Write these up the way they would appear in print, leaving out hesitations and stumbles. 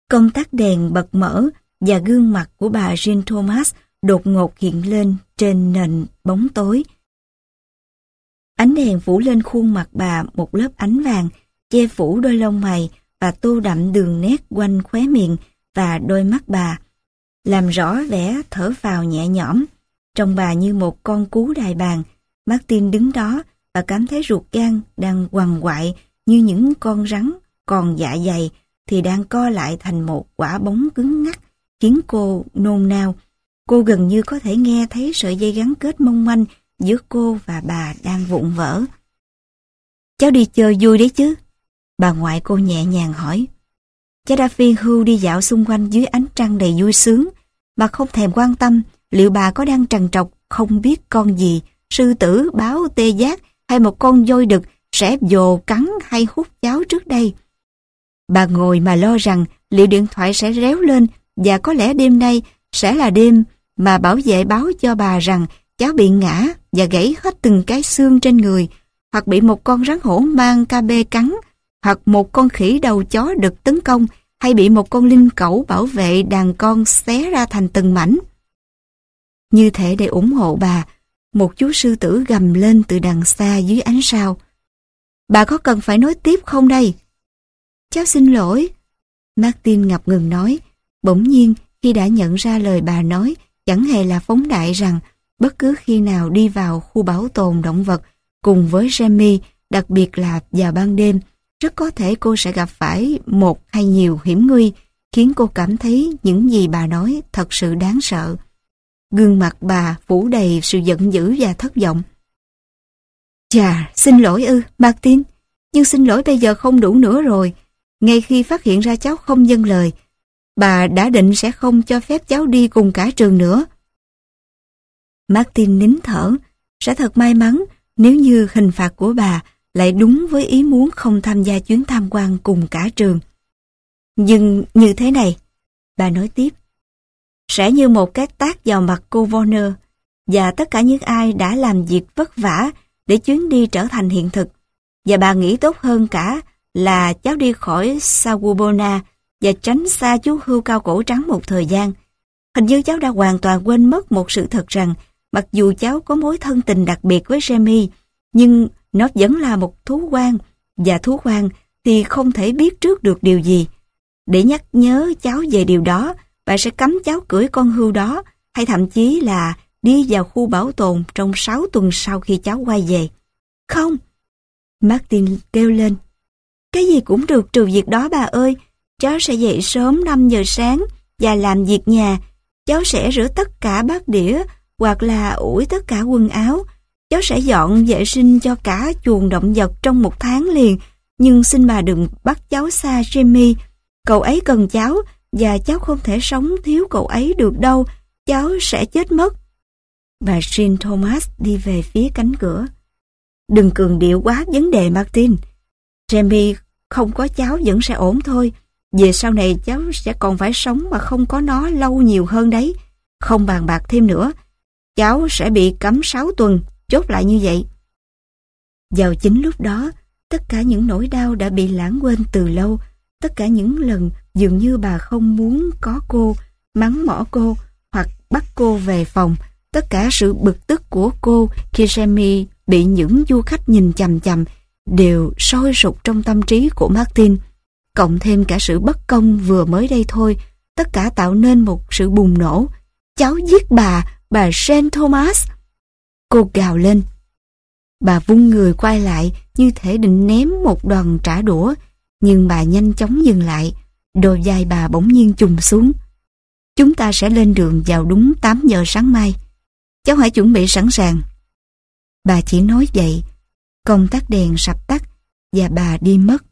Công tắc đèn bật mở và gương mặt của bà Jean Thomas đột ngột hiện lên trên nền bóng tối. Ánh đèn phủ lên khuôn mặt bà một lớp ánh vàng, che phủ đôi lông mày và tô đậm đường nét quanh khóe miệng và đôi mắt bà, làm rõ vẻ thở phào nhẹ nhõm. Trông bà như một con cú đài bàn. Martin đứng đó và cảm thấy ruột gan đang quằn quại như những con rắn, còn dạ dày thì đang co lại thành một quả bóng cứng ngắc, khiến cô nôn nao. Cô gần như có thể nghe thấy sợi dây gắn kết mong manh giữa cô và bà đang vụn vỡ. Cháu đi chơi vui đấy chứ? Bà ngoại cô nhẹ nhàng hỏi. Cháu đã phiên hưu đi dạo xung quanh dưới ánh trăng đầy vui sướng, mà không thèm quan tâm liệu bà có đang trằn trọc không biết con gì, sư tử, báo, tê giác hay một con voi đực sẽ vồ cắn hay hút cháu trước đây. Bà ngồi mà lo rằng liệu điện thoại sẽ réo lên và có lẽ đêm nay sẽ là đêm mà bảo vệ báo cho bà rằng cháu bị ngã và gãy hết từng cái xương trên người, hoặc bị một con rắn hổ mang KB cắn, hoặc một con khỉ đầu chó đực tấn công, hay bị một con linh cẩu bảo vệ đàn con xé ra thành từng mảnh. Như thể để ủng hộ bà, một chú sư tử gầm lên từ đằng xa dưới ánh sao. Bà có cần phải nói tiếp không đây? Cháu xin lỗi. Martin ngập ngừng nói. Bỗng nhiên khi đã nhận ra lời bà nói chẳng hề là phóng đại rằng bất cứ khi nào đi vào khu bảo tồn động vật cùng với Jamie, đặc biệt là vào ban đêm, rất có thể cô sẽ gặp phải một hay nhiều hiểm nguy, khiến cô cảm thấy những gì bà nói thật sự đáng sợ. Gương mặt bà phủ đầy sự giận dữ và thất vọng. Chà, xin lỗi Martin, nhưng xin lỗi bây giờ không đủ nữa rồi. Ngay khi phát hiện ra cháu không vâng lời, bà đã định sẽ không cho phép cháu đi cùng cả trường nữa. Martin nín thở. Sẽ thật may mắn nếu như hình phạt của bà lại đúng với ý muốn không tham gia chuyến tham quan cùng cả trường. Nhưng như thế này, bà nói tiếp, sẽ như một cái tát vào mặt cô Warner và tất cả những ai đã làm việc vất vả để chuyến đi trở thành hiện thực. Và bà nghĩ tốt hơn cả là cháu đi khỏi Sawubona và tránh xa chú hươu cao cổ trắng một thời gian. Hình như cháu đã hoàn toàn quên mất một sự thật rằng mặc dù cháu có mối thân tình đặc biệt với Jamie, nhưng nó vẫn là một thú hoang, và thú hoang thì không thể biết trước được điều gì. Để nhắc nhớ cháu về điều đó, bà sẽ cấm cháu cưỡi con hươu đó, hay thậm chí là đi vào khu bảo tồn trong 6 tuần sau khi cháu quay về. Không! Martin kêu lên. Cái gì cũng được trừ việc đó bà ơi. Cháu sẽ dậy sớm 5 giờ sáng và làm việc nhà. Cháu sẽ rửa tất cả bát đĩa hoặc là ủi tất cả quần áo. Cháu sẽ dọn vệ sinh cho cả chuồng động vật trong 1 tháng liền. Nhưng xin bà đừng bắt cháu xa Jamie. Cậu ấy cần cháu và cháu không thể sống thiếu cậu ấy được đâu. Cháu sẽ chết mất. Bà Jean Thomas đi về phía cánh cửa. Đừng cường điệu quá vấn đề Martin. Jamie không có cháu vẫn sẽ ổn thôi. Về sau này cháu sẽ còn phải sống mà không có nó lâu nhiều hơn đấy. Không bàn bạc thêm nữa. Cháu sẽ bị cấm 6 tuần, chốt lại như vậy. Vào chính lúc đó, tất cả những nỗi đau đã bị lãng quên từ lâu. Tất cả những lần dường như bà không muốn có cô, mắng mỏ cô hoặc bắt cô về phòng. Tất cả sự bực tức của cô khi Jamie bị những du khách nhìn chằm chằm đều sôi sục trong tâm trí của Martin. Cộng thêm cả sự bất công vừa mới đây thôi, tất cả tạo nên một sự bùng nổ. Cháu giết bà Jean Thomas! Cô gào lên. Bà vung người quay lại như thể định ném một đòn trả đũa, nhưng bà nhanh chóng dừng lại. Đôi vai bà bỗng nhiên chùng xuống. Chúng ta sẽ lên đường vào đúng 8 giờ sáng mai. Cháu hãy chuẩn bị sẵn sàng. Bà chỉ nói vậy. Công tắc đèn sập tắt và bà đi mất.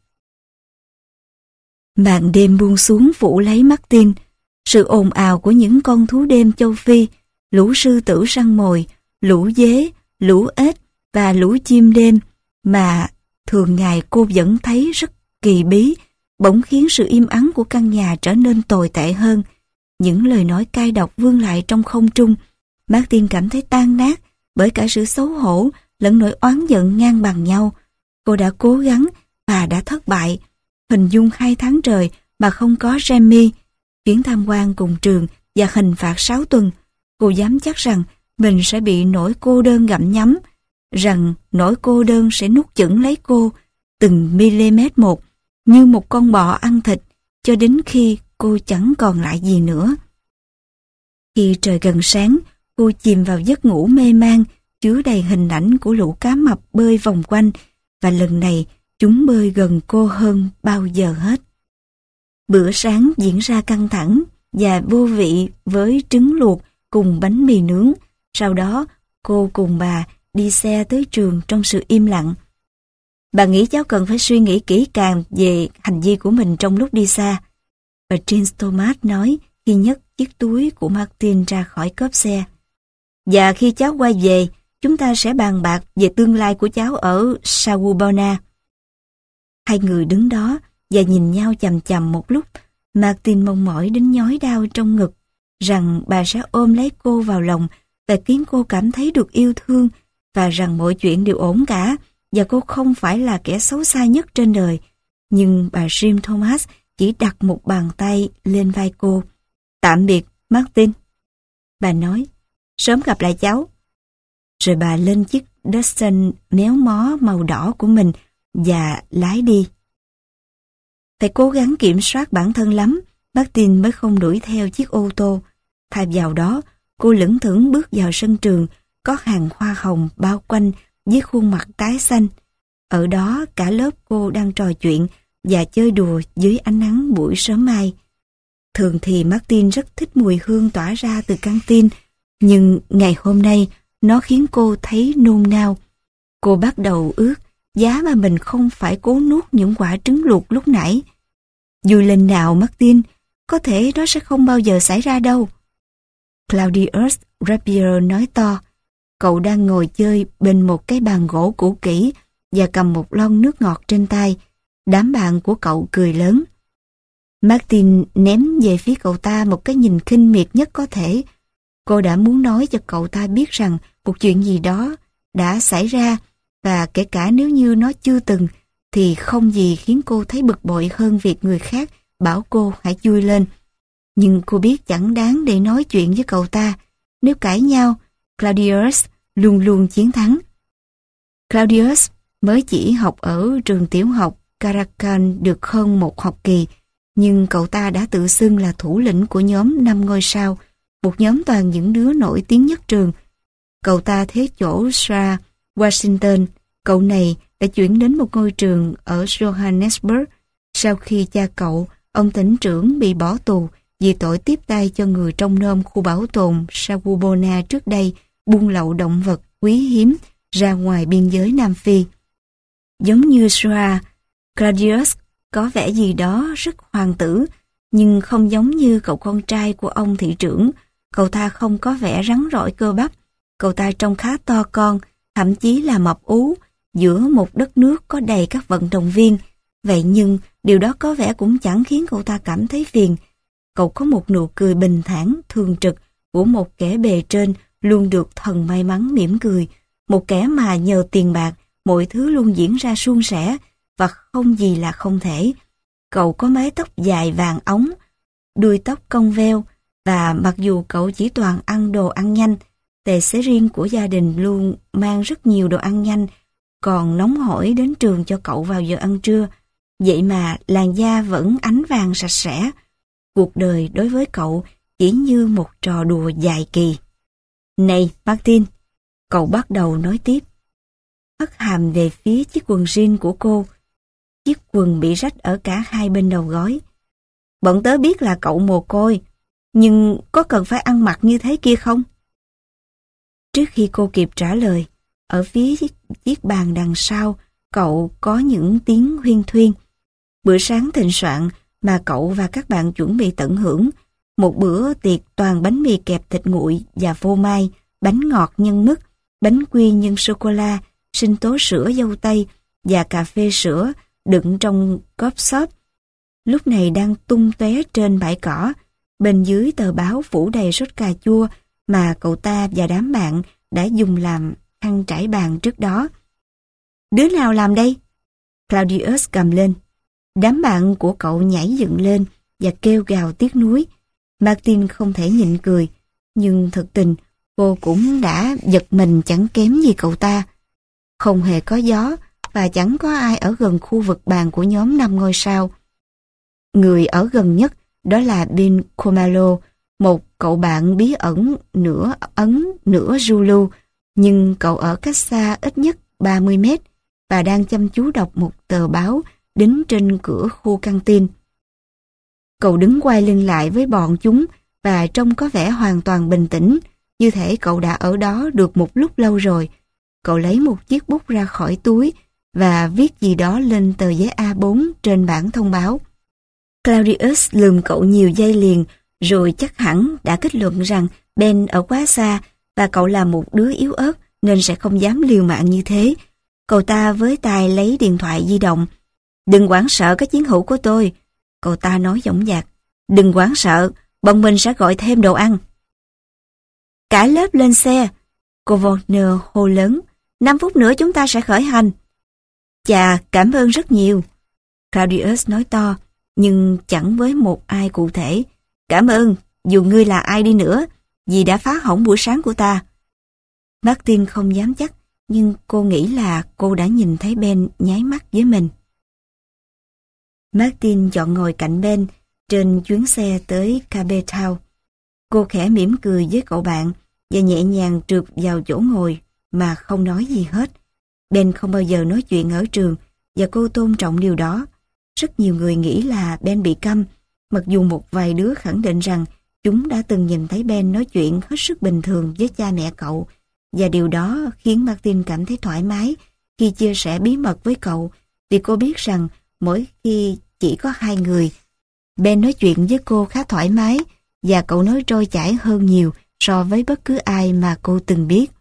Màn đêm buông xuống phủ lấy Martin. Sự ồn ào của những con thú đêm châu Phi, lũ sư tử săn mồi, lũ dế, lũ ếch và lũ chim đêm mà thường ngày cô vẫn thấy rất kỳ bí, bỗng khiến sự im ắng của căn nhà trở nên tồi tệ hơn. Những lời nói cay độc vương lại trong không trung. Martin cảm thấy tan nát bởi cả sự xấu hổ lẫn nỗi oán giận ngang bằng nhau. Cô đã cố gắng và đã thất bại. Hình dung 2 tháng trời mà không có Jamie, chuyến tham quan cùng trường và hình phạt 6 tuần, cô dám chắc rằng mình sẽ bị nỗi cô đơn gặm nhấm, rằng nỗi cô đơn sẽ nuốt chửng lấy cô từng mm một, như một con bò ăn thịt, cho đến khi cô chẳng còn lại gì nữa. Khi trời gần sáng, cô chìm vào giấc ngủ mê man, chứa đầy hình ảnh của lũ cá mập bơi vòng quanh, và lần này chúng bơi gần cô hơn bao giờ hết. Bữa sáng diễn ra căng thẳng và vô vị với trứng luộc cùng bánh mì nướng. Sau đó, cô cùng bà đi xe tới trường trong sự im lặng. Bà nghĩ cháu cần phải suy nghĩ kỹ càng về hành vi của mình trong lúc đi xa. Bà James Thomas nói khi nhấc chiếc túi của Martin ra khỏi cốp xe. Và khi cháu quay về, chúng ta sẽ bàn bạc về tương lai của cháu ở Sawubona. Hai người đứng đó và nhìn nhau chằm chằm một lúc. Martin mong mỏi đến nhói đau trong ngực, rằng bà sẽ ôm lấy cô vào lòng và khiến cô cảm thấy được yêu thương, và rằng mọi chuyện đều ổn cả, và cô không phải là kẻ xấu xa nhất trên đời. Nhưng bà Jim Thomas chỉ đặt một bàn tay lên vai cô. Tạm biệt, Martin. Bà nói, sớm gặp lại cháu. Rồi bà lên chiếc Datsun méo mó màu đỏ của mình và lái đi. Phải cố gắng kiểm soát bản thân lắm, Martin mới không đuổi theo chiếc ô tô. Thay vào đó, cô lững thững bước vào sân trường, có hàng hoa hồng bao quanh với khuôn mặt tái xanh. Ở đó cả lớp cô đang trò chuyện và chơi đùa dưới ánh nắng buổi sớm mai. Thường thì Martin rất thích mùi hương tỏa ra từ căng tin, nhưng ngày hôm nay nó khiến cô thấy nôn nao. Cô bắt đầu ước giá mà mình không phải cố nuốt những quả trứng luộc lúc nãy. Vui lên nào Martin, có thể đó sẽ không bao giờ xảy ra đâu. Claudius Rapier nói to. Cậu đang ngồi chơi bên một cái bàn gỗ cũ kỹ và cầm một lon nước ngọt trên tay. Đám bạn của cậu cười lớn. Martin ném về phía cậu ta một cái nhìn khinh miệt nhất có thể. Cô đã muốn nói cho cậu ta biết rằng một chuyện gì đó đã xảy ra, và kể cả nếu như nó chưa từng, thì không gì khiến cô thấy bực bội hơn việc người khác bảo cô hãy vui lên. Nhưng cô biết chẳng đáng để nói chuyện với cậu ta. Nếu cãi nhau, Claudius luôn luôn chiến thắng. Claudius mới chỉ học ở trường tiểu học Caracal được hơn một học kỳ, nhưng cậu ta đã tự xưng là thủ lĩnh của nhóm 5 ngôi sao, một nhóm toàn những đứa nổi tiếng nhất trường. Cậu ta thế chỗ Sra Washington. Cậu này đã chuyển đến một ngôi trường ở Johannesburg sau khi cha cậu, ông tỉnh trưởng, bị bỏ tù vì tội tiếp tay cho người trông nom khu bảo tồn Sawubona trước đây buôn lậu động vật quý hiếm ra ngoài biên giới Nam Phi. Giống như Sra, Claudius có vẻ gì đó rất hoàng tử, nhưng không giống như cậu con trai của ông thị trưởng. Cậu ta không có vẻ rắn rỏi cơ bắp. Cậu ta trông khá to con, thậm chí là mập ú, giữa một đất nước có đầy các vận động viên. Vậy nhưng điều đó có vẻ cũng chẳng khiến cậu ta cảm thấy phiền. Cậu có một nụ cười bình thản, thường trực của một kẻ bề trên luôn được thần may mắn mỉm cười. Một kẻ mà nhờ tiền bạc, mọi thứ luôn diễn ra suôn sẻ và không gì là không thể. Cậu có mái tóc dài vàng óng, đuôi tóc cong veo, và mặc dù cậu chỉ toàn ăn đồ ăn nhanh, tài xế riêng của gia đình luôn mang rất nhiều đồ ăn nhanh, còn nóng hổi đến trường cho cậu vào giờ ăn trưa. Vậy mà làn da vẫn ánh vàng sạch sẽ. Cuộc đời đối với cậu chỉ như một trò đùa dài kỳ. Này Martin, cậu bắt đầu nói tiếp. Hất hàm về phía chiếc quần jean của cô. Chiếc quần bị rách ở cả hai bên đầu gối. Bọn tớ biết là cậu mồ côi, nhưng có cần phải ăn mặc như thế kia không? Trước khi cô kịp trả lời, ở phía chiếc bàn đằng sau, cậu có những tiếng huyên thuyên. Bữa sáng thịnh soạn mà cậu và các bạn chuẩn bị tận hưởng, một bữa tiệc toàn bánh mì kẹp thịt nguội và phô mai, bánh ngọt nhân mứt, bánh quy nhân sô-cô-la, sinh tố sữa dâu tây và cà phê sữa đựng trong cốp xốp. Lúc này đang tung tóe trên bãi cỏ, bên dưới tờ báo phủ đầy sốt cà chua mà cậu ta và đám bạn đã dùng làm khăn trải bàn trước đó. Đứa nào làm đây? Claudius cầm lên. Đám bạn của cậu nhảy dựng lên và kêu gào tiếc nuối. Martin không thể nhịn cười, nhưng thực tình cô cũng đã giật mình chẳng kém gì cậu ta. Không hề có gió và chẳng có ai ở gần khu vực bàn của nhóm 5 ngôi sao. Người ở gần nhất đó là Ben Khomalo, một cậu bạn bí ẩn nửa Ấn nửa Zulu, nhưng cậu ở cách xa ít nhất 30 mét và đang chăm chú đọc một tờ báo đính trên cửa khu căng tin. Cậu đứng quay lưng lại với bọn chúng và trông có vẻ hoàn toàn bình tĩnh, như thể cậu đã ở đó được một lúc lâu rồi. Cậu lấy một chiếc bút ra khỏi túi và viết gì đó lên tờ giấy A4 trên bảng thông báo. Claudius lườm cậu nhiều giây liền, rồi chắc hẳn đã kết luận rằng Ben ở quá xa và cậu là một đứa yếu ớt nên sẽ không dám liều mạng như thế. Cậu ta với tay lấy điện thoại di động. "Đừng hoảng sợ các chiến hữu của tôi," cậu ta nói dõng dạc. "Đừng hoảng sợ, bọn mình sẽ gọi thêm đồ ăn." "Cả lớp lên xe," cô Wagner hô lớn. "5 phút nữa chúng ta sẽ khởi hành." "Chà, cảm ơn rất nhiều," Claudius nói to, nhưng chẳng với một ai cụ thể. "Cảm ơn, dù ngươi là ai đi nữa, vì đã phá hỏng buổi sáng của ta." Martin không dám chắc, nhưng cô nghĩ là cô đã nhìn thấy Ben nháy mắt với mình. Martin chọn ngồi cạnh Ben trên chuyến xe tới Cape Town. Cô khẽ mỉm cười với cậu bạn và nhẹ nhàng trượt vào chỗ ngồi mà không nói gì hết. Ben không bao giờ nói chuyện ở trường và cô tôn trọng điều đó. Rất nhiều người nghĩ là Ben bị câm, mặc dù một vài đứa khẳng định rằng chúng đã từng nhìn thấy Ben nói chuyện hết sức bình thường với cha mẹ cậu, và điều đó khiến Martin cảm thấy thoải mái khi chia sẻ bí mật với cậu, vì cô biết rằng mỗi khi chỉ có hai người, Ben nói chuyện với cô khá thoải mái và cậu nói trôi chảy hơn nhiều so với bất cứ ai mà cô từng biết.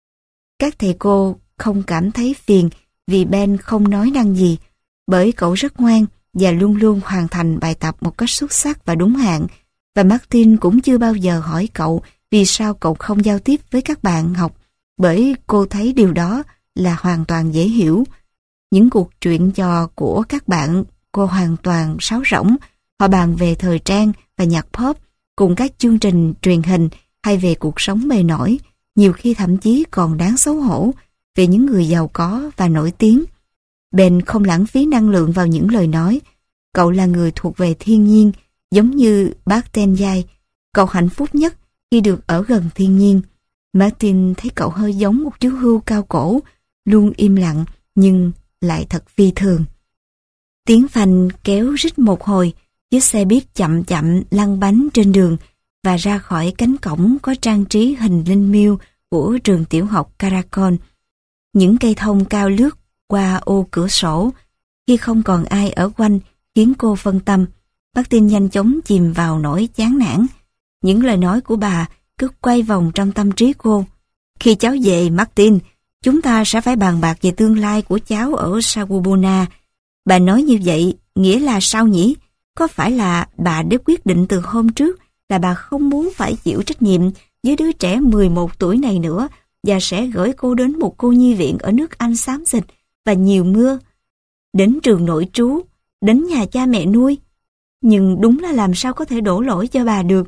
Các thầy cô không cảm thấy phiền vì Ben không nói năng gì, bởi cậu rất ngoan và luôn luôn hoàn thành bài tập một cách xuất sắc và đúng hạn, và Martin cũng chưa bao giờ hỏi cậu vì sao cậu không giao tiếp với các bạn học, bởi cô thấy điều đó là hoàn toàn dễ hiểu. Những cuộc chuyện trò của các bạn cô hoàn toàn sáo rỗng, họ bàn về thời trang và nhạc pop cùng các chương trình truyền hình hay về cuộc sống bề nổi, nhiều khi thậm chí còn đáng xấu hổ, về những người giàu có và nổi tiếng. Ben không lãng phí năng lượng vào những lời nói. Cậu là người thuộc về thiên nhiên, giống như bác Tenjai. Cậu hạnh phúc nhất khi được ở gần thiên nhiên. Martin thấy cậu hơi giống một chú hươu cao cổ, luôn im lặng nhưng lại thật phi thường. Tiếng phanh kéo rít một hồi, chiếc xe buýt chậm chậm lăn bánh trên đường và ra khỏi cánh cổng có trang trí hình linh miêu của trường tiểu học Caracol. Những cây thông cao lướt qua ô cửa sổ, khi không còn ai ở quanh khiến cô phân tâm. Martin nhanh chóng chìm vào nỗi chán nản. Những lời nói của bà cứ quay vòng trong tâm trí cô. "Khi cháu về, Martin, chúng ta sẽ phải bàn bạc về tương lai của cháu ở Sawubona." Bà nói như vậy nghĩa là sao nhỉ? Có phải là bà đã quyết định từ hôm trước là bà không muốn phải chịu trách nhiệm với đứa trẻ 11 tuổi này nữa và sẽ gửi cô đến một cô nhi viện ở nước Anh xám xịt và nhiều mưa, đến trường nội trú, đến nhà cha mẹ nuôi? Nhưng đúng là làm sao có thể đổ lỗi cho bà được.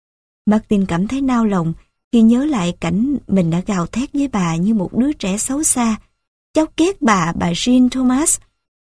Martin cảm thấy nao lòng khi nhớ lại cảnh mình đã gào thét với bà như một đứa trẻ xấu xa. "Cháu ghét bà Jean Thomas."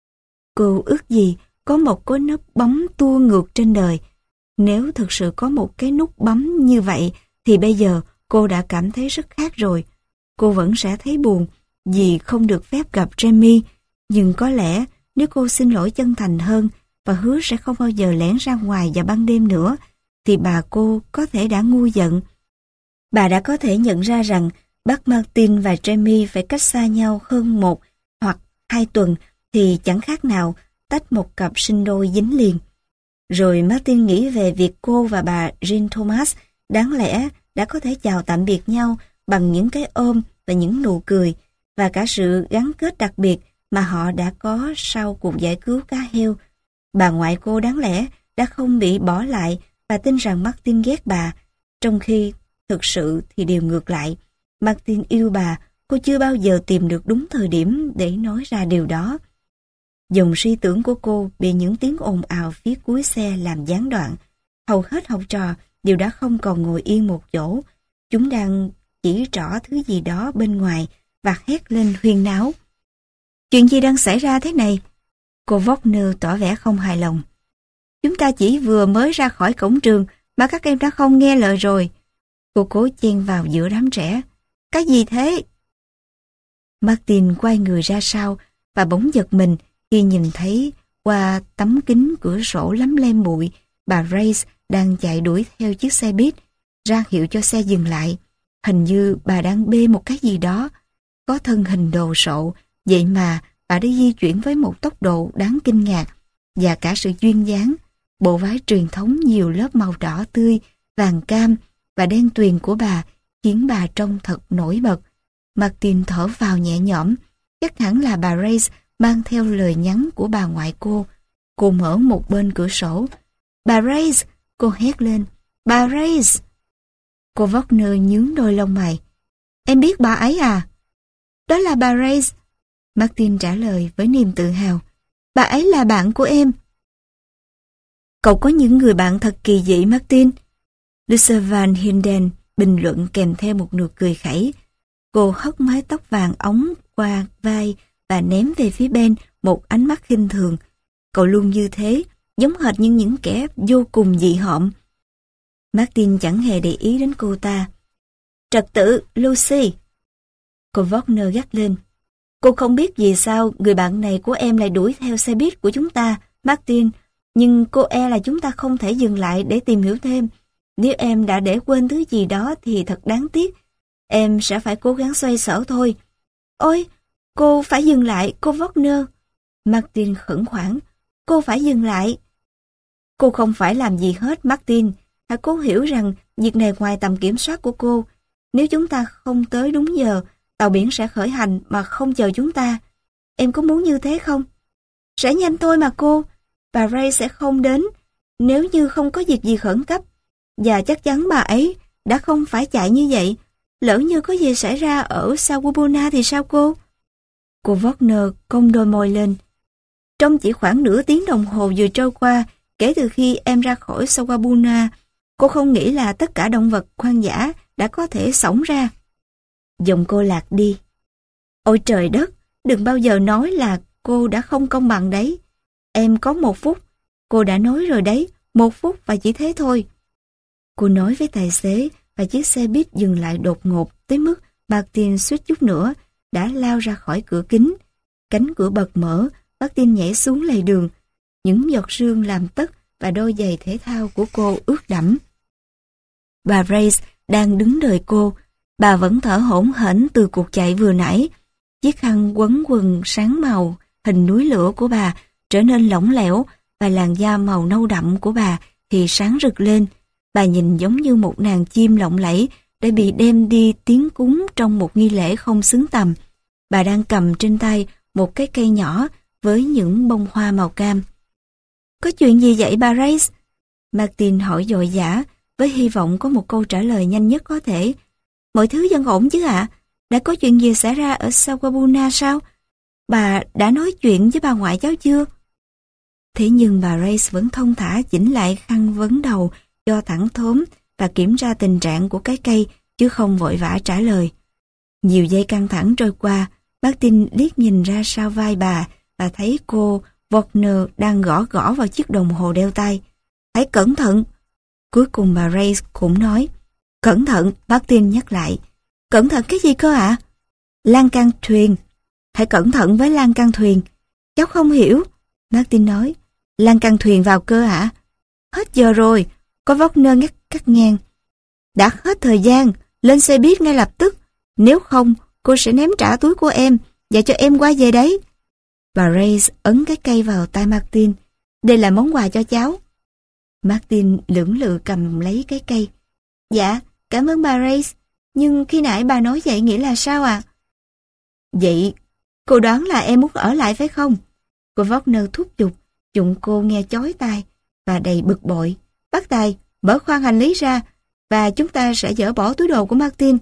Cô ước gì có một cái nút bấm tua ngược trên đời. Nếu thực sự có một cái nút bấm như vậy thì bây giờ cô đã cảm thấy rất khác rồi. Cô vẫn sẽ thấy buồn vì không được phép gặp Jamie, nhưng có lẽ nếu cô xin lỗi chân thành hơn và hứa sẽ không bao giờ lẻn ra ngoài vào ban đêm nữa, thì bà cô có thể đã ngu giận. Bà đã có thể nhận ra rằng bác Martin và Jamie phải cách xa nhau hơn 1 hoặc 2 tuần thì chẳng khác nào tách một cặp sinh đôi dính liền. Rồi Martin nghĩ về việc cô và bà Jean Thomas đáng lẽ đã có thể chào tạm biệt nhau bằng những cái ôm và những nụ cười, và cả sự gắn kết đặc biệt mà họ đã có sau cuộc giải cứu cá heo. Bà ngoại cô đáng lẽ đã không bị bỏ lại và tin rằng Martin ghét bà, trong khi thực sự thì điều ngược lại. Martin yêu bà, cô chưa bao giờ tìm được đúng thời điểm để nói ra điều đó. Dòng suy tưởng của cô bị những tiếng ồn ào phía cuối xe làm gián đoạn. Hầu hết học trò đều đã không còn ngồi yên một chỗ. Chúng đang chỉ trỏ thứ gì đó bên ngoài và hét lên huyên náo. Chuyện gì đang xảy ra thế này? Cô Wagner tỏ vẻ không hài lòng. Chúng ta chỉ vừa mới ra khỏi cổng trường mà các em đã không nghe lời rồi. Cô cố chen vào giữa đám trẻ. Cái gì thế? Martin quay người ra sau và bỗng giật mình khi nhìn thấy qua tấm kính cửa sổ lấm lem bụi, bà Grace đang chạy đuổi theo chiếc xe buýt, ra hiệu cho xe dừng lại. Hình như bà đang bê một cái gì đó. Có thân hình đồ sộ, vậy mà bà đã di chuyển với một tốc độ đáng kinh ngạc, và cả sự duyên dáng. Bộ váy truyền thống nhiều lớp màu đỏ tươi, vàng cam và đen tuyền của bà khiến bà trông thật nổi bật. Martin thở vào nhẹ nhõm, chắc hẳn là bà Grace mang theo lời nhắn của bà ngoại cô. Cô mở một bên cửa sổ. Bà Grace! Cô hét lên. Bà Grace! Cô Wagner nhướng đôi lông mày. Em biết bà ấy à? Đó là bà Grace. Martin trả lời với niềm tự hào. Bà ấy là bạn của em. Cậu có những người bạn thật kỳ dị, Martin. Lisa Van Hinden bình luận kèm theo một nụ cười khẩy. Cô hất mái tóc vàng óng qua vai và ném về phía Ben một ánh mắt khinh thường. Cậu luôn như thế, giống hệt như những kẻ vô cùng dị hợm. Martin chẳng hề để ý đến cô ta. Trật tự, Lucy! Cô Wagner gắt lên. Cô không biết vì sao người bạn này của em lại đuổi theo xe buýt của chúng ta, Martin. Nhưng cô e là chúng ta không thể dừng lại để tìm hiểu thêm. Nếu em đã để quên thứ gì đó thì thật đáng tiếc. Em sẽ phải cố gắng xoay sở thôi. Ôi, cô phải dừng lại, cô Wagner. Martin khẩn khoản. Cô phải dừng lại. Cô không phải làm gì hết, Martin. Hãy cố hiểu rằng việc này ngoài tầm kiểm soát của cô. Nếu chúng ta không tới đúng giờ, tàu biển sẽ khởi hành mà không chờ chúng ta. Em có muốn như thế không? Sẽ nhanh thôi mà cô. Bà Ray sẽ không đến nếu như không có việc gì khẩn cấp. Và chắc chắn bà ấy đã không phải chạy như vậy. Lỡ như có gì xảy ra ở Sawabona thì sao cô? Cô Wagner cong đôi môi lên. Trong chỉ khoảng nửa tiếng đồng hồ vừa trôi qua kể từ khi em ra khỏi Sawabona, cô không nghĩ là tất cả động vật hoang dã đã có thể xổng ra. Giọng cô lạc đi. Ôi trời đất, đừng bao giờ nói là cô đã không công bằng đấy. Em có 1 phút. Cô đã nói rồi đấy, 1 phút và chỉ thế thôi. Cô nói với tài xế và chiếc xe buýt dừng lại đột ngột tới mức Martin suýt chút nữa đã lao ra khỏi cửa kính. Cánh cửa bật mở, Martin nhảy xuống lề đường. Những giọt sương làm tất và đôi giày thể thao của cô ướt đẫm. Bà Grace đang đứng đợi cô. Bà vẫn thở hổn hển từ cuộc chạy vừa nãy. Chiếc khăn quấn quần sáng màu hình núi lửa của bà trở nên lỏng lẻo và làn da màu nâu đậm của bà thì sáng rực lên. Bà nhìn giống như một nàng chim lộng lẫy đã bị đem đi tiến cúng trong một nghi lễ không xứng tầm. Bà đang cầm trên tay một cái cây nhỏ với những bông hoa màu cam. Có chuyện gì vậy bà Grace? Martin hỏi dội dã với hy vọng có một câu trả lời nhanh nhất có thể. Mọi thứ vẫn ổn chứ ạ? Đã có chuyện gì xảy ra ở Sawabona sao? Bà đã nói chuyện với bà ngoại cháu chưa? Thế nhưng bà Grace vẫn thong thả chỉnh lại khăn vấn đầu cho thẳng thớm và kiểm tra tình trạng của cái cây chứ không vội vã trả lời. Nhiều giây căng thẳng trôi qua, Martin liếc nhìn ra sau vai bà và thấy cô Wagner đang gõ gõ vào chiếc đồng hồ đeo tay. Hãy cẩn thận! Cuối cùng bà Grace cũng nói. Cẩn thận, Martin nhắc lại. Cẩn thận cái gì cơ ạ? Lan can thuyền. Hãy cẩn thận với lan can thuyền. Cháu không hiểu. Martin nói. Lan can thuyền vào cơ ạ? Hết giờ rồi. Có Wagner cắt ngang. Đã hết thời gian. Lên xe buýt ngay lập tức. Nếu không, cô sẽ ném trả túi của em và cho em qua về đấy. Bà Grace ấn cái cây vào tay Martin. Đây là món quà cho cháu. Martin lưỡng lự cầm lấy cái cây. Dạ, cảm ơn bà Grace. Nhưng khi nãy bà nói vậy nghĩa là sao ạ? Vậy, cô đoán là em muốn ở lại phải không? Cô Wagner thúc giục, giọng cô nghe chói tai và đầy bực bội. Bác Tài, mở khoang hành lý ra và chúng ta sẽ dỡ bỏ túi đồ của Martin.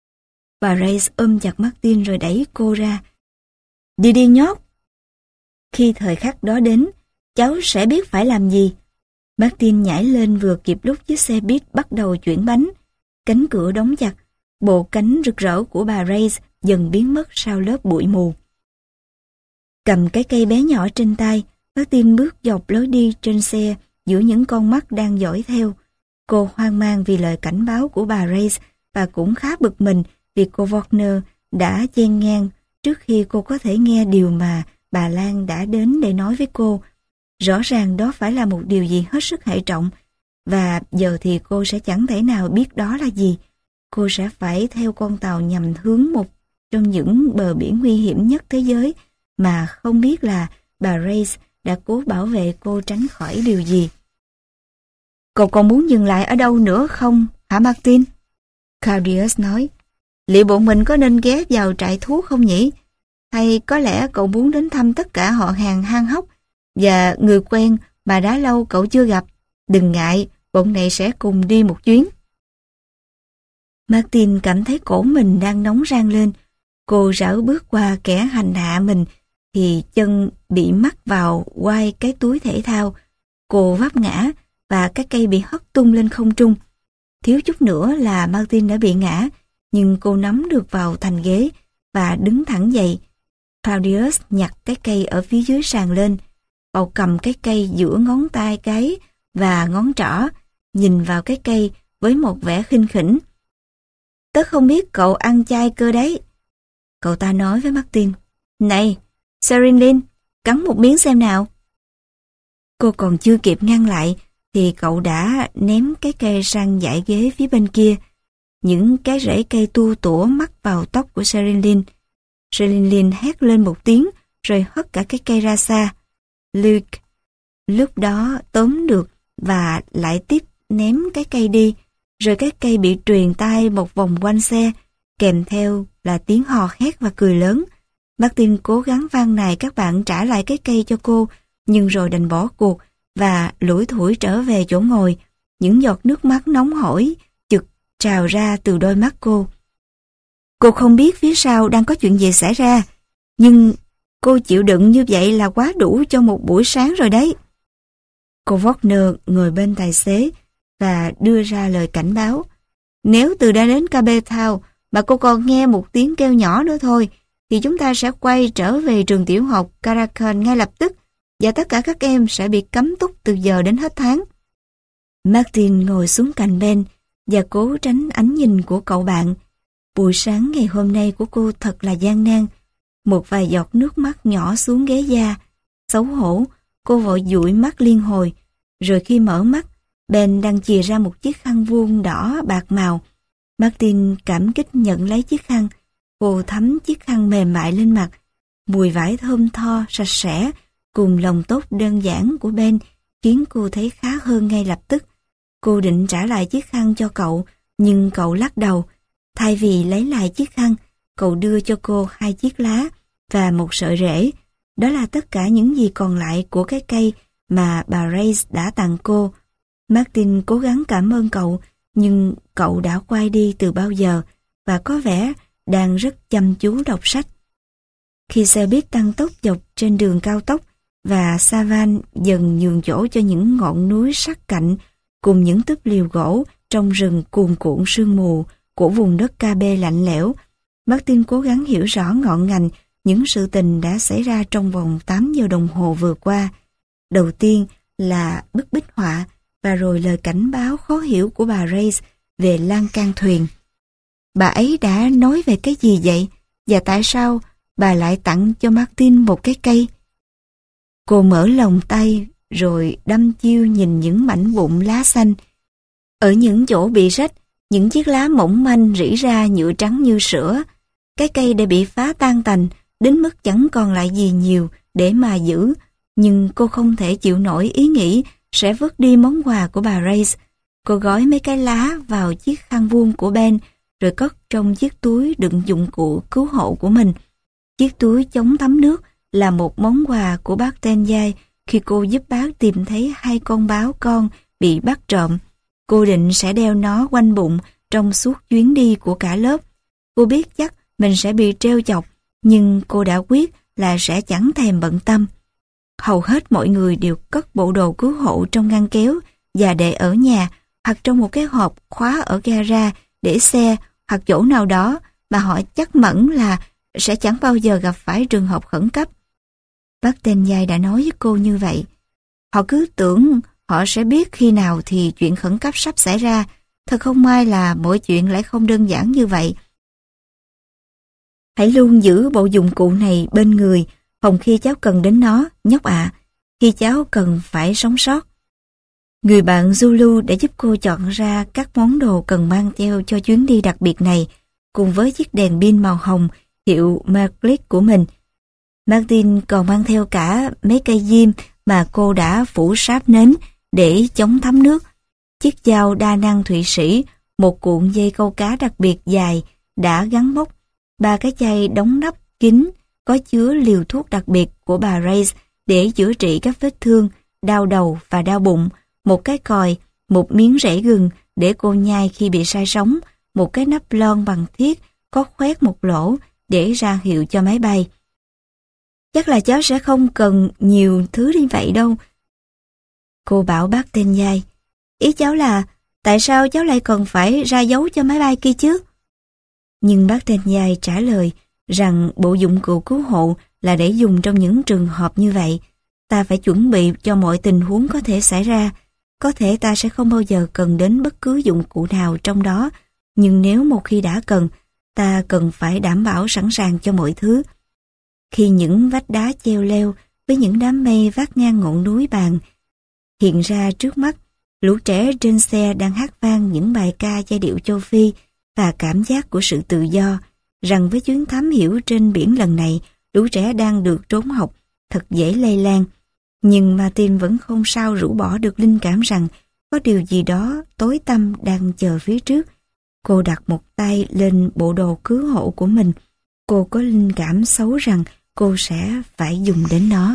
Bà Grace ôm chặt Martin rồi đẩy cô ra. Đi đi nhóc. Khi thời khắc đó đến, cháu sẽ biết phải làm gì. Martin nhảy lên vừa kịp lúc chiếc xe buýt bắt đầu chuyển bánh. Cánh cửa đóng chặt, bộ cánh rực rỡ của bà Race dần biến mất sau lớp bụi mù. Cầm cái cây bé nhỏ trên tay, Martin bước dọc lối đi trên xe giữa những con mắt đang dõi theo. Cô hoang mang vì lời cảnh báo của bà Race và cũng khá bực mình vì cô Wagner đã chen ngang trước khi cô có thể nghe điều mà bà Lan đã đến để nói với cô. Rõ ràng đó phải là một điều gì hết sức hệ trọng, và giờ thì cô sẽ chẳng thể nào biết đó là gì. Cô sẽ phải theo con tàu nhằm hướng một trong những bờ biển nguy hiểm nhất thế giới mà không biết là bà Race đã cố bảo vệ cô tránh khỏi điều gì. Cậu còn muốn dừng lại ở đâu nữa không, hả Martin? Claudius nói, liệu bọn mình có nên ghé vào trại thú không nhỉ? Hay có lẽ cậu muốn đến thăm tất cả họ hàng hang hốc và người quen mà đã lâu cậu chưa gặp? Đừng ngại, bọn này sẽ cùng đi một chuyến. Martin cảm thấy cổ mình đang nóng rang lên. Cô rảo bước qua kẻ hành hạ mình thì chân bị mắc vào quai cái túi thể thao. Cô vấp ngã và cái cây bị hất tung lên không trung. Thiếu chút nữa là Martin đã bị ngã, nhưng cô nắm được vào thành ghế và đứng thẳng dậy. Claudius nhặt cái cây ở phía dưới sàn lên. Cậu cầm cái cây giữa ngón tay cái và ngón trỏ, nhìn vào cái cây với một vẻ khinh khỉnh. Tớ không biết cậu ăn chay cơ đấy. Cậu ta nói với Martin. Này, Sherilyn, cắn một miếng xem nào. Cô còn chưa kịp ngăn lại thì cậu đã ném cái cây sang dãy ghế phía bên kia. Những cái rễ cây tua tủa mắc vào tóc của Sherilyn. Sherilyn hét lên một tiếng rồi hất cả cái cây ra xa. Luke lúc đó tóm được và lại tiếp ném cái cây đi, rồi cái cây bị truyền tai một vòng quanh xe, kèm theo là tiếng hò hét và cười lớn. Martin cố gắng van nài các bạn trả lại cái cây cho cô, nhưng rồi đành bỏ cuộc và lủi thủi trở về chỗ ngồi. Những giọt nước mắt nóng hổi chực trào ra từ đôi mắt cô. Cô không biết phía sau đang có chuyện gì xảy ra, nhưng cô chịu đựng như vậy là quá đủ cho một buổi sáng rồi đấy. Cô Wagner ngồi bên tài xế và đưa ra lời cảnh báo. Nếu từ đây đến Cape Town mà cô còn nghe một tiếng kêu nhỏ nữa thôi, thì chúng ta sẽ quay trở về trường tiểu học Caracal ngay lập tức, và tất cả các em sẽ bị cấm túc từ giờ đến hết tháng. Martin ngồi xuống cạnh Ben và cố tránh ánh nhìn của cậu bạn. Buổi sáng ngày hôm nay của cô thật là gian nan. Một vài giọt nước mắt nhỏ xuống ghế da. Xấu hổ, cô vội dụi mắt liên hồi. Rồi khi mở mắt, Ben đang chìa ra một chiếc khăn vuông đỏ bạc màu. Martin cảm kích nhận lấy chiếc khăn. Cô thấm chiếc khăn mềm mại lên mặt. Mùi vải thơm tho, sạch sẽ, cùng lòng tốt đơn giản của Ben khiến cô thấy khá hơn ngay lập tức. Cô định trả lại chiếc khăn cho cậu, nhưng cậu lắc đầu. Thay vì lấy lại chiếc khăn, cậu đưa cho cô 2 chiếc lá và một sợi rễ. Đó là tất cả những gì còn lại của cái cây mà bà Race đã tặng cô. Martin cố gắng cảm ơn cậu, nhưng cậu đã quay đi từ bao giờ và có vẻ đang rất chăm chú đọc sách. Khi xe buýt tăng tốc dọc trên đường cao tốc và Savan dần nhường chỗ cho những ngọn núi sắc cạnh cùng những túp liều gỗ trong rừng cuồn cuộn sương mù của vùng đất Cape lạnh lẽo, Martin cố gắng hiểu rõ ngọn ngành những sự tình đã xảy ra trong vòng 8 giờ đồng hồ vừa qua. Đầu tiên là bức bích họa và rồi lời cảnh báo khó hiểu của bà Race về lan can thuyền. Bà ấy đã nói về cái gì vậy? Và tại sao bà lại tặng cho Martin một cái cây? Cô mở lòng tay rồi đăm chiêu nhìn những mảnh vụn lá xanh. Ở những chỗ bị rách, những chiếc lá mỏng manh rỉ ra nhựa trắng như sữa. Cái cây đã bị phá tan tành đến mức chẳng còn lại gì nhiều để mà giữ. Nhưng cô không thể chịu nổi ý nghĩ sẽ vứt đi món quà của bà Race. Cô gói mấy cái lá vào chiếc khăn vuông của Ben rồi cất trong chiếc túi đựng dụng cụ cứu hộ của mình. Chiếc túi chống thấm nước là một món quà của bác Tenjai khi cô giúp bác tìm thấy 2 con báo con bị bắt trộm. Cô định sẽ đeo nó quanh bụng trong suốt chuyến đi của cả lớp. Cô biết chắc mình sẽ bị trêu chọc, nhưng cô đã quyết là sẽ chẳng thèm bận tâm. hầu hết mọi người đều cất bộ đồ cứu hộ trong ngăn kéo và để ở nhà hoặc trong một cái hộp khóa ở gara để xe hoặc chỗ nào đó mà họ chắc mẫn là sẽ chẳng bao giờ gặp phải trường hợp khẩn cấp. Bác tên Giai đã nói với cô như vậy. Họ cứ tưởng họ sẽ biết khi nào thì chuyện khẩn cấp sắp xảy ra. Thật không may là mọi chuyện lại không đơn giản như vậy. Hãy luôn giữ bộ dụng cụ này bên người, phòng khi cháu cần đến nó, nhóc ạ. Khi cháu cần phải sống sót. Người bạn Zulu đã giúp cô chọn ra các món đồ cần mang theo cho chuyến đi đặc biệt này, cùng với chiếc đèn pin màu hồng hiệu Magritte của mình. Martin còn mang theo cả mấy cây diêm mà cô đã phủ sáp nến để chống thấm nước, chiếc dao đa năng Thụy Sĩ, một cuộn dây câu cá đặc biệt dài đã gắn móc, 3 cái chai đóng nắp kín có chứa liều thuốc đặc biệt của bà Race để chữa trị các vết thương, đau đầu và đau bụng, một cái còi, một miếng rễ gừng để cô nhai khi bị say sóng, một cái nắp lon bằng thiết có khoét một lỗ để ra hiệu cho máy bay. Chắc là cháu sẽ không cần nhiều thứ như vậy đâu. Cô bảo bác tên Giai. Ý cháu là tại sao cháu lại cần phải ra dấu cho máy bay kia chứ? Nhưng bác tên Giai trả lời rằng bộ dụng cụ cứu hộ là để dùng trong những trường hợp như vậy. Ta phải chuẩn bị cho mọi tình huống có thể xảy ra. Có thể ta sẽ không bao giờ cần đến bất cứ dụng cụ nào trong đó, nhưng nếu một khi đã cần, ta cần phải đảm bảo sẵn sàng cho mọi thứ. Khi những vách đá cheo leo với những đám mây vắt ngang ngọn núi bàn hiện ra trước mắt, lũ trẻ trên xe đang hát vang những bài ca giai điệu châu Phi và cảm giác của sự tự do, rằng với chuyến thám hiểm trên biển lần này, lũ trẻ đang được trốn học, thật dễ lây lan. Nhưng Martin vẫn không sao rũ bỏ được linh cảm rằng có điều gì đó tối tăm đang chờ phía trước. Cô đặt một tay lên bộ đồ cứu hộ của mình. Cô có linh cảm xấu rằng cô sẽ phải dùng đến nó.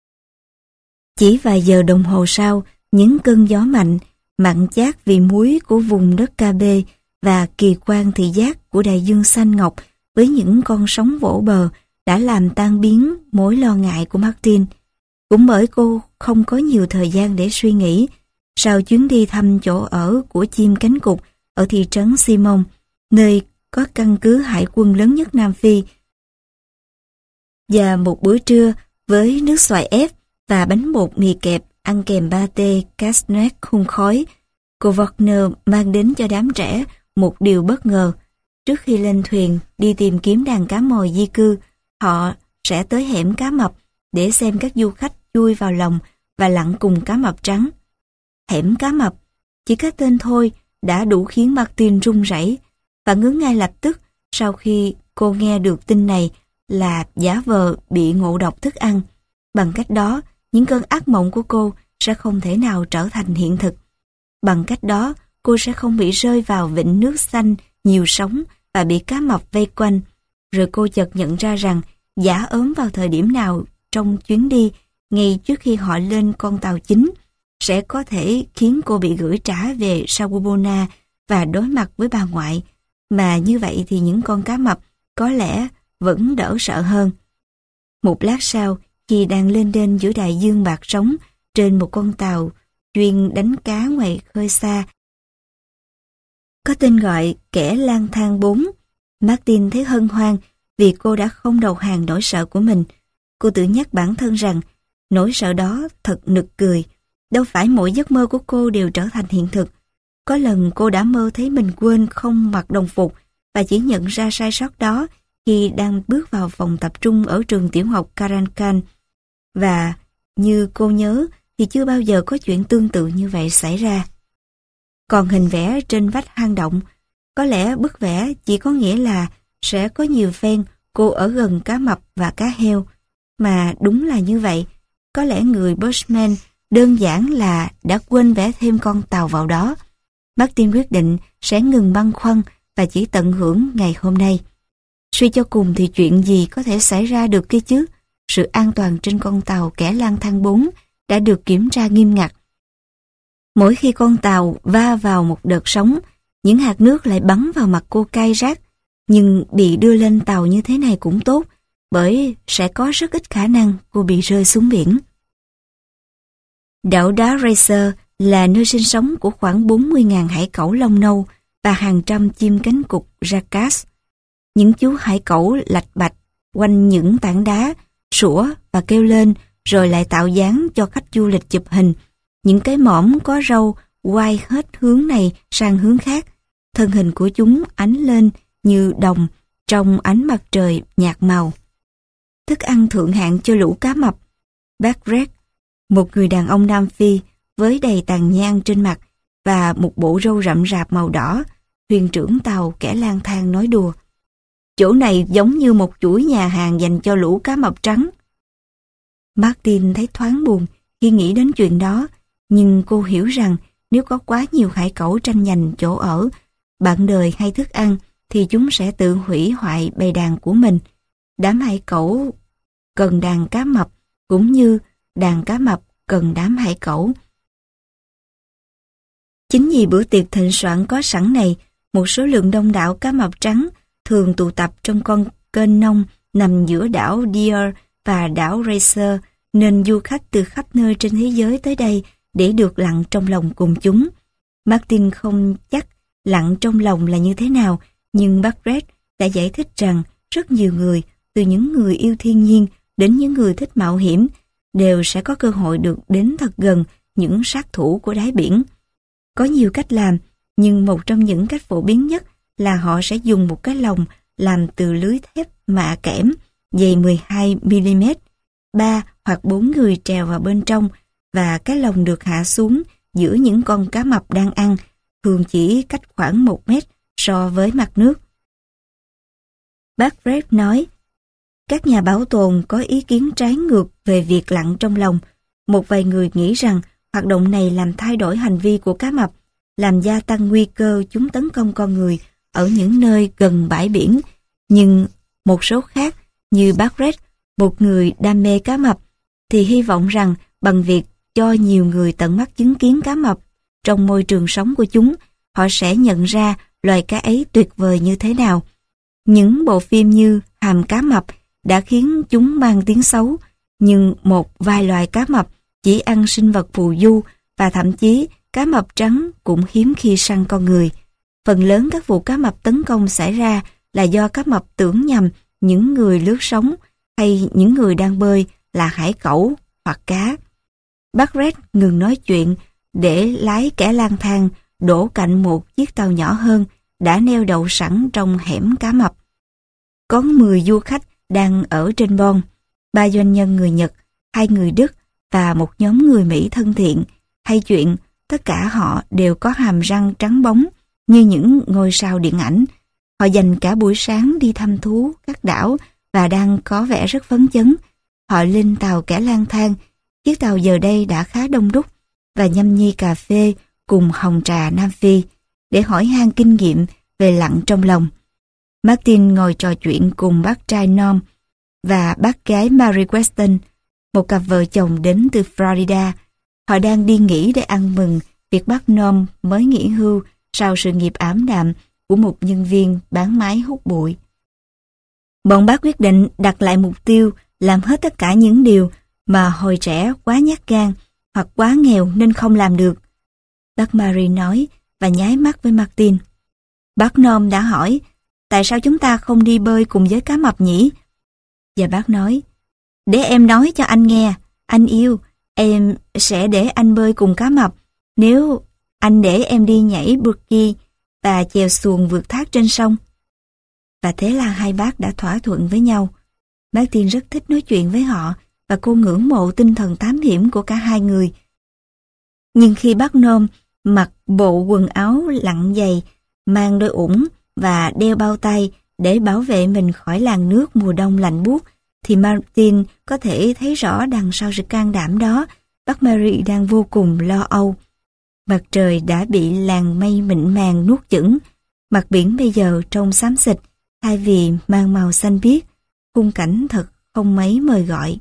Chỉ vài giờ đồng hồ sau, những cơn gió mạnh, mặn chát vì muối của vùng đất Cabe và kỳ quan thị giác của đại dương xanh ngọc với những con sóng vỗ bờ đã làm tan biến mối lo ngại của Martin. Cũng bởi cô không có nhiều thời gian để suy nghĩ, sau chuyến đi thăm chỗ ở của chim cánh cụt ở thị trấn Simon, nơi có căn cứ hải quân lớn nhất Nam Phi, và một bữa trưa với nước xoài ép và bánh bột mì kẹp ăn kèm pate cassonade hun khói, cô Wagner mang đến cho đám trẻ một điều bất ngờ. Trước khi lên thuyền đi tìm kiếm đàn cá mòi di cư, họ sẽ tới hẻm cá mập để xem các du khách chui vào lồng và lặn cùng cá mập trắng. Hẻm cá mập, chỉ cái tên thôi đã đủ khiến Martin run rẩy, và ngứa ngay lập tức sau khi cô nghe được tin này là giả vờ bị ngộ độc thức ăn. Bằng cách đó, những cơn ác mộng của cô sẽ không thể nào trở thành hiện thực. Bằng cách đó, cô sẽ không bị rơi vào vịnh nước xanh nhiều sóng và bị cá mập vây quanh. Rồi cô chợt nhận ra rằng giả ốm vào thời điểm nào trong chuyến đi, ngay trước khi họ lên con tàu chính, sẽ có thể khiến cô bị gửi trả về Sawubona và đối mặt với bà ngoại. Mà như vậy thì những con cá mập có lẽ vẫn đỡ sợ hơn. Một lát sau, khi đang lên đên giữa đại dương bạc sóng trên một con tàu chuyên đánh cá ngoài khơi xa, có tên gọi Kẻ lang thang 4, Martin thấy hân hoan vì cô đã không đầu hàng nỗi sợ của mình. Cô tự nhắc bản thân rằng nỗi sợ đó thật nực cười. Đâu phải mỗi giấc mơ của cô đều trở thành hiện thực. Có lần cô đã mơ thấy mình quên không mặc đồng phục và chỉ nhận ra sai sót đó khi đang bước vào phòng tập trung ở trường tiểu học Karankan. Và như cô nhớ thì chưa bao giờ có chuyện tương tự như vậy xảy ra. Còn hình vẽ trên vách hang động, có lẽ bức vẽ chỉ có nghĩa là sẽ có nhiều phen cô ở gần cá mập và cá heo. Mà đúng là như vậy, có lẽ người Bushman đơn giản là đã quên vẽ thêm con tàu vào đó. Martin quyết định sẽ ngừng băn khoăn và chỉ tận hưởng ngày hôm nay. Suy cho cùng thì chuyện gì có thể xảy ra được kia chứ? Sự an toàn trên con tàu Kẻ lang thang 4 đã được kiểm tra nghiêm ngặt. Mỗi khi con tàu va vào một đợt sóng, những hạt nước lại bắn vào mặt cô cay rát. Nhưng bị đưa lên tàu như thế này cũng tốt, bởi sẽ có rất ít khả năng cô bị rơi xuống biển. Đảo đá Racer là nơi sinh sống của khoảng 40.000 hải cẩu lông nâu và hàng trăm chim cánh cụt Jacas. Những chú hải cẩu lạch bạch quanh những tảng đá, sủa và kêu lên rồi lại tạo dáng cho khách du lịch chụp hình. Những cái mõm có râu quay hết hướng này sang hướng khác. Thân hình của chúng ánh lên như đồng trong ánh mặt trời nhạt màu. Thức ăn thượng hạng cho lũ cá mập. Bác Red, một người đàn ông Nam Phi với đầy tàn nhang trên mặt và một bộ râu rậm rạp màu đỏ, thuyền trưởng tàu kẻ lang thang nói đùa. Chỗ này giống như một chuỗi nhà hàng dành cho lũ cá mập trắng. Martin thấy thoáng buồn khi nghĩ đến chuyện đó, nhưng cô hiểu rằng nếu có quá nhiều hải cẩu tranh giành chỗ ở, bạn đời hay thức ăn, thì chúng sẽ tự hủy hoại bầy đàn của mình. Đám hải cẩu cần đàn cá mập, cũng như đàn cá mập cần đám hải cẩu. Chính vì bữa tiệc thịnh soạn có sẵn này, một số lượng đông đảo cá mập trắng thường tụ tập trong con kênh nông nằm giữa đảo Deer và đảo Racer, nên du khách từ khắp nơi trên thế giới tới đây để được lặn trong lòng cùng chúng. Martin không chắc lặn trong lòng là như thế nào, nhưng bác Red đã giải thích rằng rất nhiều người, từ những người yêu thiên nhiên đến những người thích mạo hiểm, đều sẽ có cơ hội được đến thật gần những sát thủ của đáy biển. Có nhiều cách làm, nhưng một trong những cách phổ biến nhất là họ sẽ dùng một cái lồng làm từ lưới thép mạ kẽm dày 12mm. 3 hoặc 4 người trèo vào bên trong và cái lồng được hạ xuống giữa những con cá mập đang ăn, thường chỉ cách khoảng 1 mét so với mặt nước. Bác Red nói, các nhà bảo tồn có ý kiến trái ngược về việc lặn trong lồng. Một vài người nghĩ rằng hoạt động này làm thay đổi hành vi của cá mập, làm gia tăng nguy cơ chúng tấn công con người ở những nơi gần bãi biển. Nhưng một số khác, như bác Red, một người đam mê cá mập, thì hy vọng rằng bằng việc cho nhiều người tận mắt chứng kiến cá mập trong môi trường sống của chúng, họ sẽ nhận ra loài cá ấy tuyệt vời như thế nào. Những bộ phim như Hàm cá mập đã khiến chúng mang tiếng xấu, nhưng một vài loài cá mập chỉ ăn sinh vật phù du, và thậm chí cá mập trắng cũng hiếm khi săn con người. Phần lớn các vụ cá mập tấn công xảy ra là do cá mập tưởng nhầm những người lướt sóng hay những người đang bơi là hải cẩu hoặc cá. Bác Red ngừng nói chuyện để lái kẻ lang thang đổ cạnh một chiếc tàu nhỏ hơn đã neo đậu sẵn trong hẻm cá mập. Có 10 du khách đang ở trên bon, 3 doanh nhân người Nhật, 2 người Đức và một nhóm người Mỹ thân thiện. Hay chuyện, tất cả họ đều có hàm răng trắng bóng như những ngôi sao điện ảnh. Họ dành cả buổi sáng đi thăm thú các đảo và đang có vẻ rất phấn chấn. Họ lên tàu kẻ lang thang, chiếc tàu giờ đây đã khá đông đúc, và nhâm nhi cà phê cùng hồng trà Nam Phi để hỏi han kinh nghiệm về lặn trong lồng. Martin ngồi trò chuyện cùng bác trai Norm và bác gái Mary Weston, một cặp vợ chồng đến từ Florida. Họ đang đi nghỉ để ăn mừng việc bác Norm mới nghỉ hưu sau sự nghiệp ảm đạm của một nhân viên bán máy hút bụi. Bọn bác quyết định đặt lại mục tiêu làm hết tất cả những điều mà hồi trẻ quá nhát gan hoặc quá nghèo nên không làm được. Bác Mary nói và nháy mắt với Martin. Bác Norm đã hỏi, tại sao chúng ta không đi bơi cùng với cá mập nhỉ? Và bác nói, để em nói cho anh nghe, anh yêu, em sẽ để anh bơi cùng cá mập nếu anh để em đi nhảy bungee và chèo xuồng vượt thác trên sông. Và thế là hai bác đã thỏa thuận với nhau. Martin rất thích nói chuyện với họ và cô ngưỡng mộ tinh thần thám hiểm của cả hai người. Nhưng khi bác Norm mặc bộ quần áo lặn dày, mang đôi ủng và đeo bao tay để bảo vệ mình khỏi làn nước mùa đông lạnh buốt, thì Martin có thể thấy rõ đằng sau sự can đảm đó, bác Mary đang vô cùng lo âu. Mặt trời đã bị làn mây mịn màng nuốt chửng, mặt biển bây giờ trông xám xịt thay vì mang màu xanh biếc, khung cảnh thật không mấy mời gọi.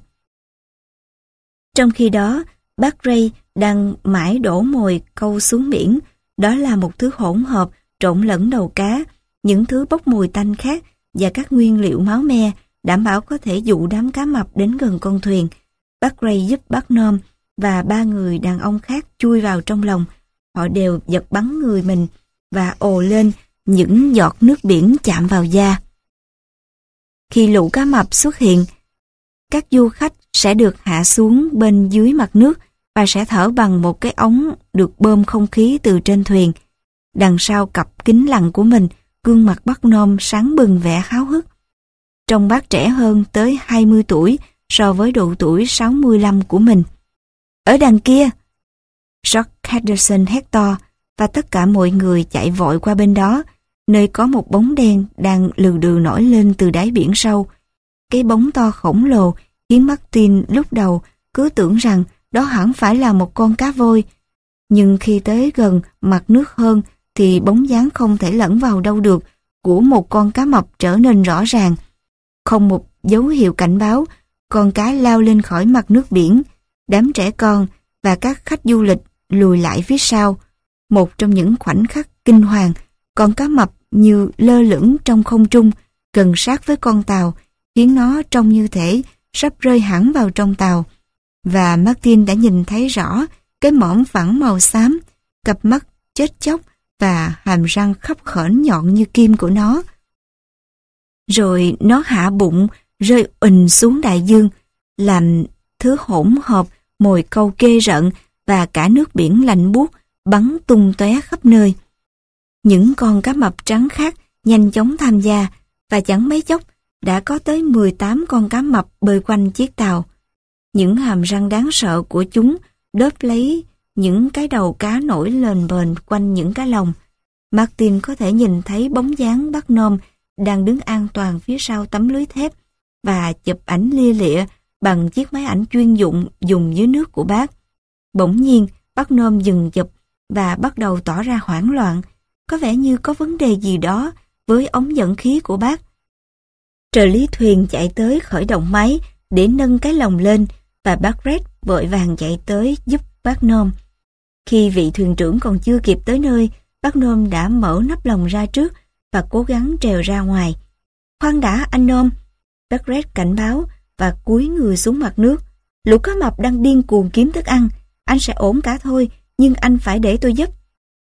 Trong khi đó, bác Ray đang mãi đổ mồi câu xuống biển. Đó là một thứ hỗn hợp trộn lẫn đầu cá, những thứ bốc mùi tanh khác và các nguyên liệu máu me đảm bảo có thể dụ đám cá mập đến gần con thuyền. Bác Ray giúp bác Norm và 3 người đàn ông khác chui vào trong lồng. Họ đều giật bắn người mình và ồ lên những giọt nước biển chạm vào da. Khi lũ cá mập xuất hiện, các du khách sẽ được hạ xuống bên dưới mặt nước và sẽ thở bằng một cái ống được bơm không khí từ trên thuyền. Đằng sau cặp kính lặn của mình, gương mặt Bác Nôm sáng bừng vẻ háo hức. Trông bác trẻ hơn tới 20 tuổi so với độ tuổi 65 của mình. Ở đằng kia, George Henderson hét to và tất cả mọi người chạy vội qua bên đó, nơi có một bóng đen đang lừ đừ nổi lên từ đáy biển sâu. Cái bóng to khổng lồ khiến Martin lúc đầu cứ tưởng rằng đó hẳn phải là một con cá voi. Nhưng khi tới gần mặt nước hơn thì bóng dáng không thể lẫn vào đâu được của một con cá mập trở nên rõ ràng. Không một dấu hiệu cảnh báo, con cá lao lên khỏi mặt nước biển. Đám trẻ con và các khách du lịch lùi lại phía sau. Một trong những khoảnh khắc kinh hoàng, con cá mập như lơ lửng trong không trung, gần sát với con tàu, khiến nó trông như thể sắp rơi hẳn vào trong tàu. Và Martin đã nhìn thấy rõ cái mõm phẳng màu xám, cặp mắt chết chóc và hàm răng khắp khểnh nhọn như kim của nó. Rồi nó hạ bụng rơi ụnh xuống đại dương, làm thứ hỗn hợp mồi câu ghê rợn và cả nước biển lạnh buốt bắn tung tóe khắp nơi. Những con cá mập trắng khác nhanh chóng tham gia và chẳng mấy chốc đã có tới 18 con cá mập bơi quanh chiếc tàu. Những hàm răng đáng sợ của chúng đớp lấy những cái đầu cá nổi lên bềnh quanh những cái lồng. Martin có thể nhìn thấy bóng dáng bác Nôm đang đứng an toàn phía sau tấm lưới thép và chụp ảnh lia lịa bằng chiếc máy ảnh chuyên dụng dùng dưới nước của bác. Bỗng nhiên, bác Nôm dừng chụp và bắt đầu tỏ ra hoảng loạn, có vẻ như có vấn đề gì đó với ống dẫn khí của bác. Trợ lý thuyền chạy tới khởi động máy để nâng cái lồng lên và bác Red vội vàng chạy tới giúp bác Nôm. Khi vị thuyền trưởng còn chưa kịp tới nơi, bác Nôm đã mở nắp lồng ra trước và cố gắng trèo ra ngoài. Khoan đã anh Nôm, bác Red cảnh báo và cúi người xuống mặt nước. Lũ cá mập đang điên cuồng kiếm thức ăn, anh sẽ ổn cả thôi, nhưng anh phải để tôi giúp.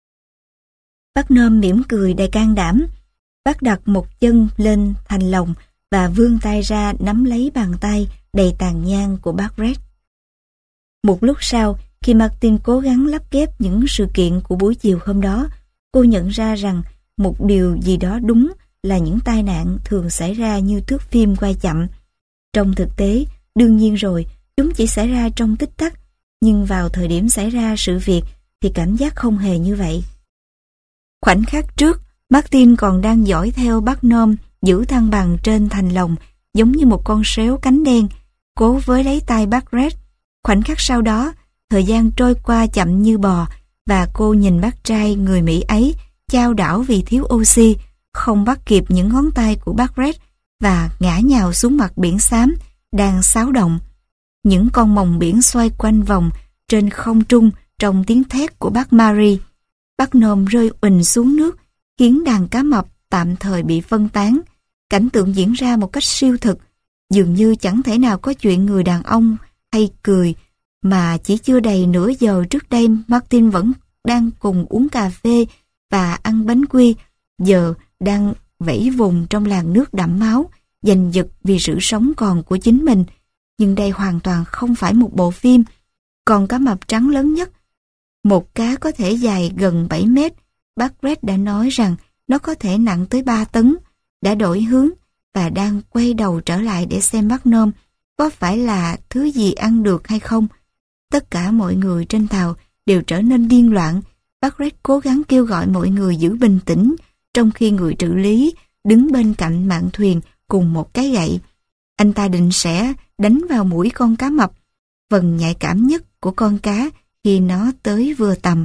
Bác Nôm mỉm cười đầy can đảm. Bác đặt một chân lên thành lồng và vươn tay ra nắm lấy bàn tay đầy tàn nhang của bác Red. Một lúc sau, khi Martin cố gắng lắp ghép những sự kiện của buổi chiều hôm đó, cô nhận ra rằng một điều gì đó đúng là những tai nạn thường xảy ra như thước phim quay chậm. Trong thực tế, đương nhiên rồi, chúng chỉ xảy ra trong tích tắc, nhưng vào thời điểm xảy ra sự việc thì cảm giác không hề như vậy. Khoảnh khắc trước, Martin còn đang dõi theo bác Nôm giữ thăng bằng trên thành lồng giống như một con sếu cánh đen, cố với lấy tay bác Red. Khoảnh khắc sau đó, thời gian trôi qua chậm như bò và cô nhìn bác trai người Mỹ ấy chao đảo vì thiếu oxy, không bắt kịp những ngón tay của bác Red và ngã nhào xuống mặt biển xám đang xáo động. Những con mòng biển xoay quanh vòng trên không trung trong tiếng thét của bác Marie. Bác Nôm rơi uỳnh xuống nước, khiến đàn cá mập tạm thời bị phân tán. Cảnh tượng diễn ra một cách siêu thực, dường như chẳng thể nào có chuyện người đàn ông hay cười, mà chỉ chưa đầy nửa giờ trước đây Martin vẫn đang cùng uống cà phê và ăn bánh quy, giờ đang vẫy vùng trong làn nước đẫm máu, giành giật vì sự sống còn của chính mình. Nhưng đây hoàn toàn không phải một bộ phim. Con cá mập trắng lớn nhất, một cá có thể dài gần 7 mét, bác Red đã nói rằng nó có thể nặng tới 3 tấn, đã đổi hướng và đang quay đầu trở lại để xem bác Nôm có phải là thứ gì ăn được hay không. Tất cả mọi người trên tàu đều trở nên điên loạn. Bác Red cố gắng kêu gọi mọi người giữ bình tĩnh, trong khi người trợ lý đứng bên cạnh mạn thuyền cùng một cái gậy. Anh ta định sẽ đánh vào mũi con cá mập, phần nhạy cảm nhất của con cá khi nó tới vừa tầm.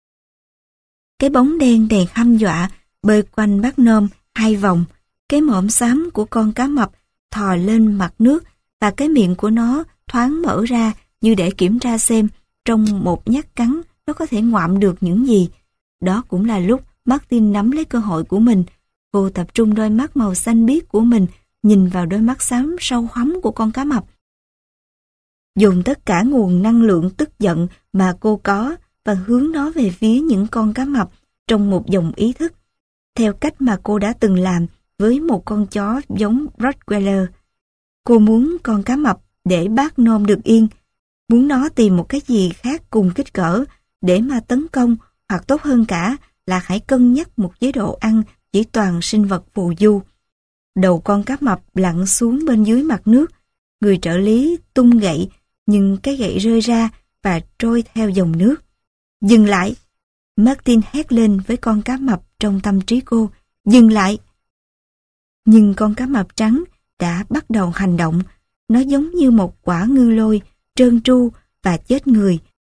Cái bóng đen đầy hăm dọa bơi quanh bác Nôm 2 vòng. Cái mõm xám của con cá mập thò lên mặt nước và cái miệng của nó thoáng mở ra như để kiểm tra xem trong một nhát cắn nó có thể ngoạm được những gì. Đó cũng là lúc Martin nắm lấy cơ hội của mình. Cô tập trung đôi mắt màu xanh biếc của mình nhìn vào đôi mắt xám sâu hoắm của con cá mập. dồn tất cả nguồn năng lượng tức giận mà cô có và hướng nó về phía những con cá mập trong một dòng ý thức, theo cách mà cô đã từng làm với một con chó giống Rottweiler. Cô muốn con cá mập để bác Nom được yên, muốn nó tìm một cái gì khác cùng kích cỡ để mà tấn công, hoặc tốt hơn cả là hãy cân nhắc một chế độ ăn chỉ toàn sinh vật phù du. Đầu con cá mập lặn xuống bên dưới mặt nước, người trợ lý tung gậy, nhưng cái gậy rơi ra và trôi theo dòng nước. Dừng lại! Martin hét lên với con cá mập trong tâm trí cô. Dừng lại! Nhưng con cá mập trắng đã bắt đầu hành động. Nó giống như một quả ngư lôi, trơn tru và chết người,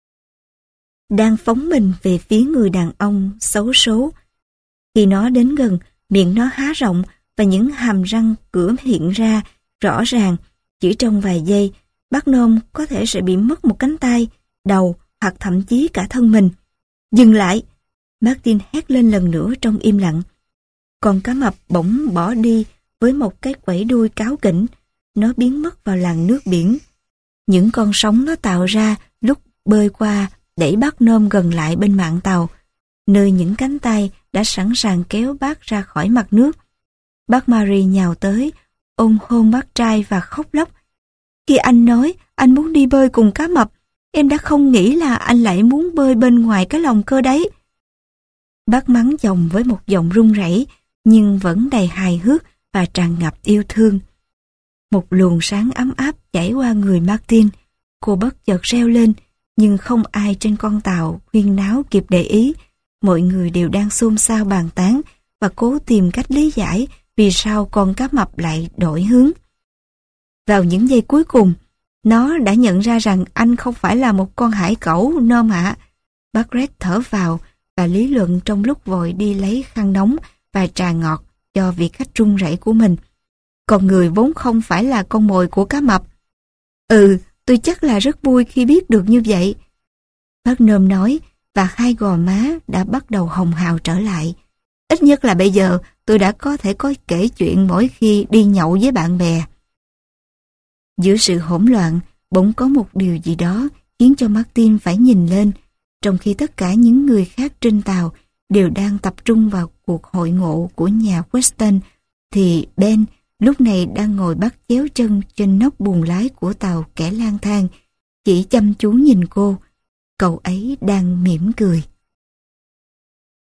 đang phóng mình về phía người đàn ông xấu số. Khi nó đến gần, miệng nó há rộng và những hàm răng cửa hiện ra rõ ràng. Chỉ trong vài giây, bác Nom có thể sẽ bị mất một cánh tay, đầu hoặc thậm chí cả thân mình. Dừng lại! Martin hét lên lần nữa trong im lặng. Con cá mập bỗng bỏ đi với một cái quẩy đuôi cáu kỉnh. Nó biến mất vào làn nước biển. Những con sóng nó tạo ra lúc bơi qua đẩy bác Nom gần lại bên mạn tàu, nơi những cánh tay đã sẵn sàng kéo bác ra khỏi mặt nước. Bác Marie nhào tới, ôm hôn bác trai và khóc lóc. Khi anh nói anh muốn đi bơi cùng cá mập, em đã không nghĩ là anh lại muốn bơi bên ngoài cái lồng cơ đấy. Bác mắng chồng với một giọng run rẩy, nhưng vẫn đầy hài hước và tràn ngập yêu thương. Một luồng sáng ấm áp chảy qua người Martin. Cô bất chợt reo lên, nhưng không ai trên con tàu huyên náo kịp để ý. Mọi người đều đang xôn xao bàn tán và cố tìm cách lý giải vì sao con cá mập lại đổi hướng. Vào những giây cuối cùng, nó đã nhận ra rằng anh không phải là một con hải cẩu, Nom ạ. Bác Red thở vào và lý luận trong lúc vội đi lấy khăn nóng và trà ngọt cho vị khách run rẩy của mình. Con người vốn không phải là con mồi của cá mập. Tôi chắc là rất vui khi biết được như vậy. Bác Nom nói, và hai gò má đã bắt đầu hồng hào trở lại. Ít nhất là bây giờ tôi đã có thể kể chuyện mỗi khi đi nhậu với bạn bè. Giữa sự hỗn loạn, bỗng có một điều gì đó khiến cho Martin phải nhìn lên, trong khi tất cả những người khác trên tàu đều đang tập trung vào cuộc hội ngộ của nhà Weston, thì Ben lúc này đang ngồi bắt chéo chân trên nóc buồng lái của tàu kẻ lang thang, chỉ chăm chú nhìn cô. Cậu ấy đang mỉm cười.